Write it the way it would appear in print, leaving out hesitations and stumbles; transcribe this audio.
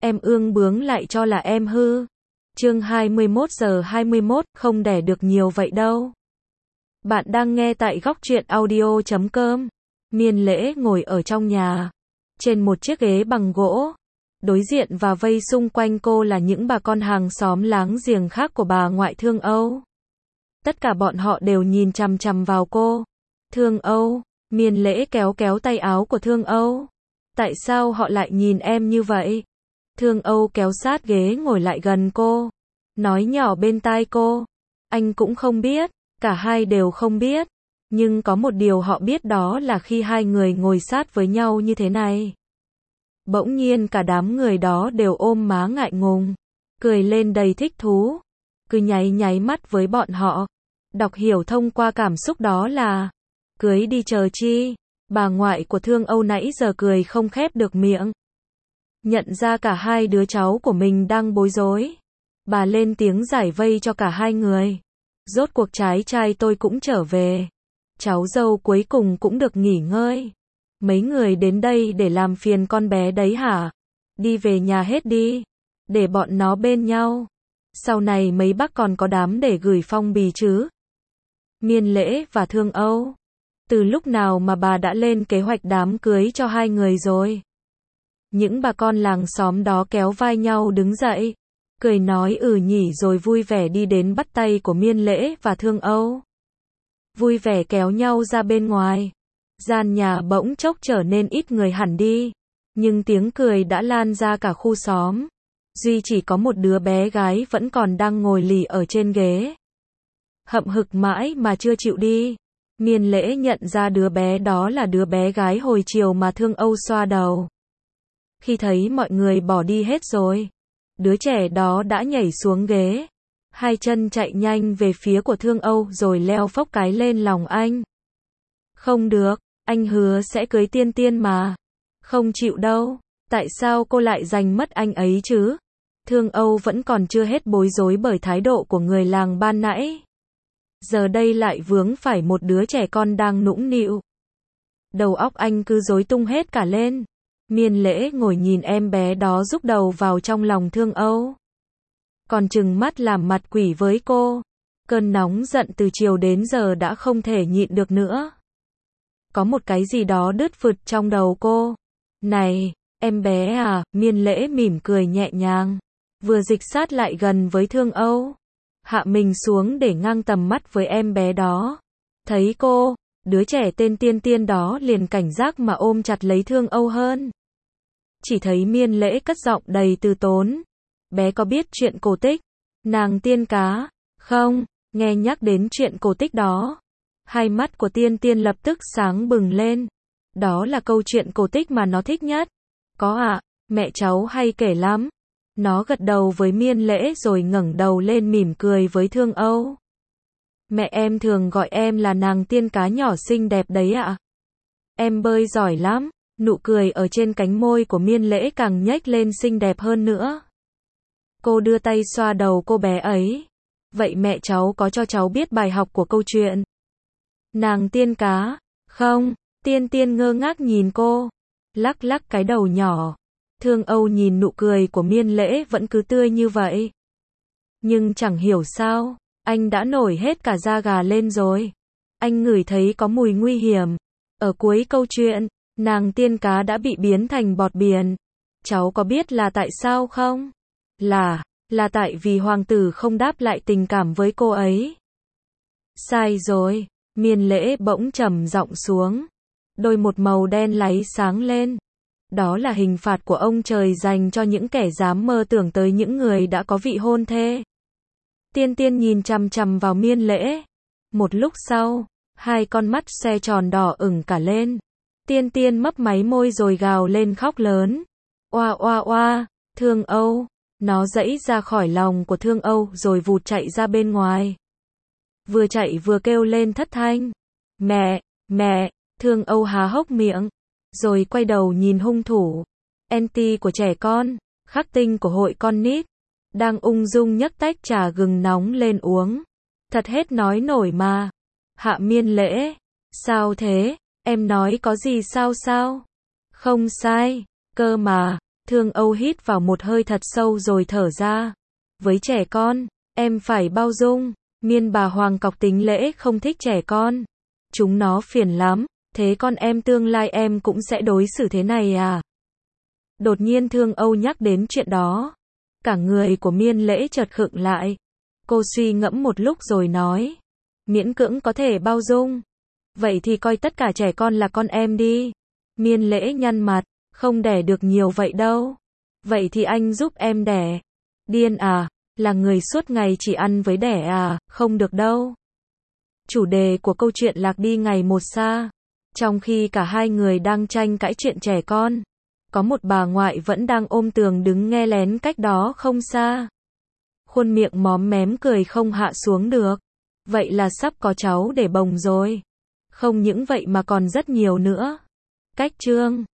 em ương bướng lại cho là em hư. Chương 21:21, không đẻ được nhiều vậy đâu. Bạn đang nghe tại góc truyện audio.com. Miên Lễ ngồi ở trong nhà, trên một chiếc ghế bằng gỗ. Đối diện và vây xung quanh cô là những bà con hàng xóm láng giềng khác của bà ngoại Thương Âu. Tất cả bọn họ đều nhìn chằm chằm vào cô. Thương Âu, Miên Lễ kéo kéo tay áo của Thương Âu. Tại sao họ lại nhìn em như vậy? Thương Âu kéo sát ghế ngồi lại gần cô, nói nhỏ bên tai cô. Anh cũng không biết, cả hai đều không biết. Nhưng có một điều họ biết, đó là khi hai người ngồi sát với nhau như thế này, bỗng nhiên cả đám người đó đều ôm má ngại ngùng, cười lên đầy thích thú, cứ nháy nháy mắt với bọn họ. Đọc hiểu thông qua cảm xúc đó là cưới đi chờ chi. Bà ngoại của Thương Âu nãy giờ cười không khép được miệng. Nhận ra cả hai đứa cháu của mình đang bối rối, bà lên tiếng giải vây cho cả hai người. Rốt cuộc trái trai tôi cũng trở về, cháu dâu cuối cùng cũng được nghỉ ngơi. Mấy người đến đây để làm phiền con bé đấy hả? Đi về nhà hết đi, để bọn nó bên nhau. Sau này mấy bác còn có đám để gửi phong bì chứ? Miên Lễ và Thương Âu, từ lúc nào mà bà đã lên kế hoạch đám cưới cho hai người rồi? Những bà con làng xóm đó kéo vai nhau đứng dậy, cười nói nhỉ, rồi vui vẻ đi đến bắt tay của Miên Lễ và Thương Âu. Vui vẻ kéo nhau ra bên ngoài. Gian nhà bỗng chốc trở nên ít người hẳn đi, nhưng tiếng cười đã lan ra cả khu xóm. Duy chỉ có một đứa bé gái vẫn còn đang ngồi lì ở trên ghế, hậm hực mãi mà chưa chịu đi. Miên Lễ nhận ra đứa bé đó là đứa bé gái hồi chiều mà Thương Âu xoa đầu. Khi thấy mọi người bỏ đi hết rồi, đứa trẻ đó đã nhảy xuống ghế, hai chân chạy nhanh về phía của Thương Âu rồi leo phốc cái lên lòng anh. Không được, anh hứa sẽ cưới Tiên Tiên mà. Không chịu đâu. Tại sao cô lại giành mất anh ấy chứ? Thương Âu vẫn còn chưa hết bối rối bởi thái độ của người làng ban nãy. Giờ đây lại vướng phải một đứa trẻ con đang nũng nịu. Đầu óc anh cứ rối tung hết cả lên. Miên Lễ ngồi nhìn em bé đó rúc đầu vào trong lòng Thương Âu, còn trừng mắt làm mặt quỷ với cô. Cơn nóng giận từ chiều đến giờ đã không thể nhịn được nữa. Có một cái gì đó đứt phụt trong đầu cô. Này, em bé à, Miên Lễ mỉm cười nhẹ nhàng, vừa dịch sát lại gần với Thương Âu, hạ mình xuống để ngang tầm mắt với em bé đó. Thấy cô, đứa trẻ tên Tiên Tiên đó liền cảnh giác mà ôm chặt lấy Thương Âu hơn. Chỉ thấy Miên Lễ cất giọng đầy từ tốn. Bé có biết chuyện cổ tích nàng tiên cá không? Nghe nhắc đến chuyện cổ tích đó, hai mắt của Tiên Tiên lập tức sáng bừng lên. Đó là câu chuyện cổ tích mà nó thích nhất. Có ạ, mẹ cháu hay kể lắm. Nó gật đầu với Miên Lễ rồi ngẩng đầu lên mỉm cười với Thương Âu. Mẹ em thường gọi em là nàng tiên cá nhỏ xinh đẹp đấy ạ. Em bơi giỏi lắm. Nụ cười ở trên cánh môi của Miên Lễ càng nhếch lên xinh đẹp hơn nữa. Cô đưa tay xoa đầu cô bé ấy. Vậy mẹ cháu có cho cháu biết bài học của câu chuyện nàng tiên cá không? Tiên Tiên ngơ ngác nhìn cô, lắc lắc cái đầu nhỏ. Thương Âu nhìn nụ cười của Miên Lễ vẫn cứ tươi như vậy, nhưng chẳng hiểu sao, anh đã nổi hết cả da gà lên rồi. Anh ngửi thấy có mùi nguy hiểm. Ở cuối câu chuyện, nàng tiên cá đã bị biến thành bọt biển. Cháu có biết là tại sao không? Là tại vì hoàng tử không đáp lại tình cảm với cô ấy. Sai rồi. Miên Lễ bỗng trầm giọng xuống. Đôi một màu đen láy sáng lên. Đó là hình phạt của ông trời dành cho những kẻ dám mơ tưởng tới những người đã có vị hôn thê. Tiên Tiên nhìn chằm chằm vào Miên Lễ. Một lúc sau, hai con mắt xoe tròn đỏ ửng cả lên. Tiên Tiên mấp máy môi rồi gào lên khóc lớn. Oa oa oa, Thương Âu. Nó giãy ra khỏi lòng của Thương Âu rồi vụt chạy ra bên ngoài. Vừa chạy vừa kêu lên thất thanh. Mẹ, Thương Âu há hốc miệng, rồi quay đầu nhìn hung thủ. Anti của trẻ con, khắc tinh của hội con nít, đang ung dung nhấc tách trà gừng nóng lên uống. Thật hết nói nổi mà. Hạ Miên Lễ, sao thế? Em nói có gì sao? Không sai, cơ mà. Thương Âu hít vào một hơi thật sâu rồi thở ra. Với trẻ con, em phải bao dung. Miên bà Hoàng cọc tính lễ không thích trẻ con. Chúng nó phiền lắm. Thế con em tương lai em cũng sẽ đối xử thế này à? Đột nhiên Thương Âu nhắc đến chuyện đó. Cả người của Miên Lễ chợt khựng lại. Cô suy ngẫm một lúc rồi nói. Miễn cưỡng có thể bao dung. Vậy thì coi tất cả trẻ con là con em đi. Miên Lễ nhăn mặt. Không đẻ được nhiều vậy đâu. Vậy thì anh giúp em đẻ. Điên à? Là người suốt ngày chỉ ăn với đẻ à? Không được đâu. Chủ đề của câu chuyện lạc đi ngày một xa. Trong khi cả hai người đang tranh cãi chuyện trẻ con, có một bà ngoại vẫn đang ôm tường đứng nghe lén cách đó không xa. Khuôn miệng móm mém cười không hạ xuống được. Vậy là sắp có cháu để bồng rồi. Không những vậy mà còn rất nhiều nữa. Cách chương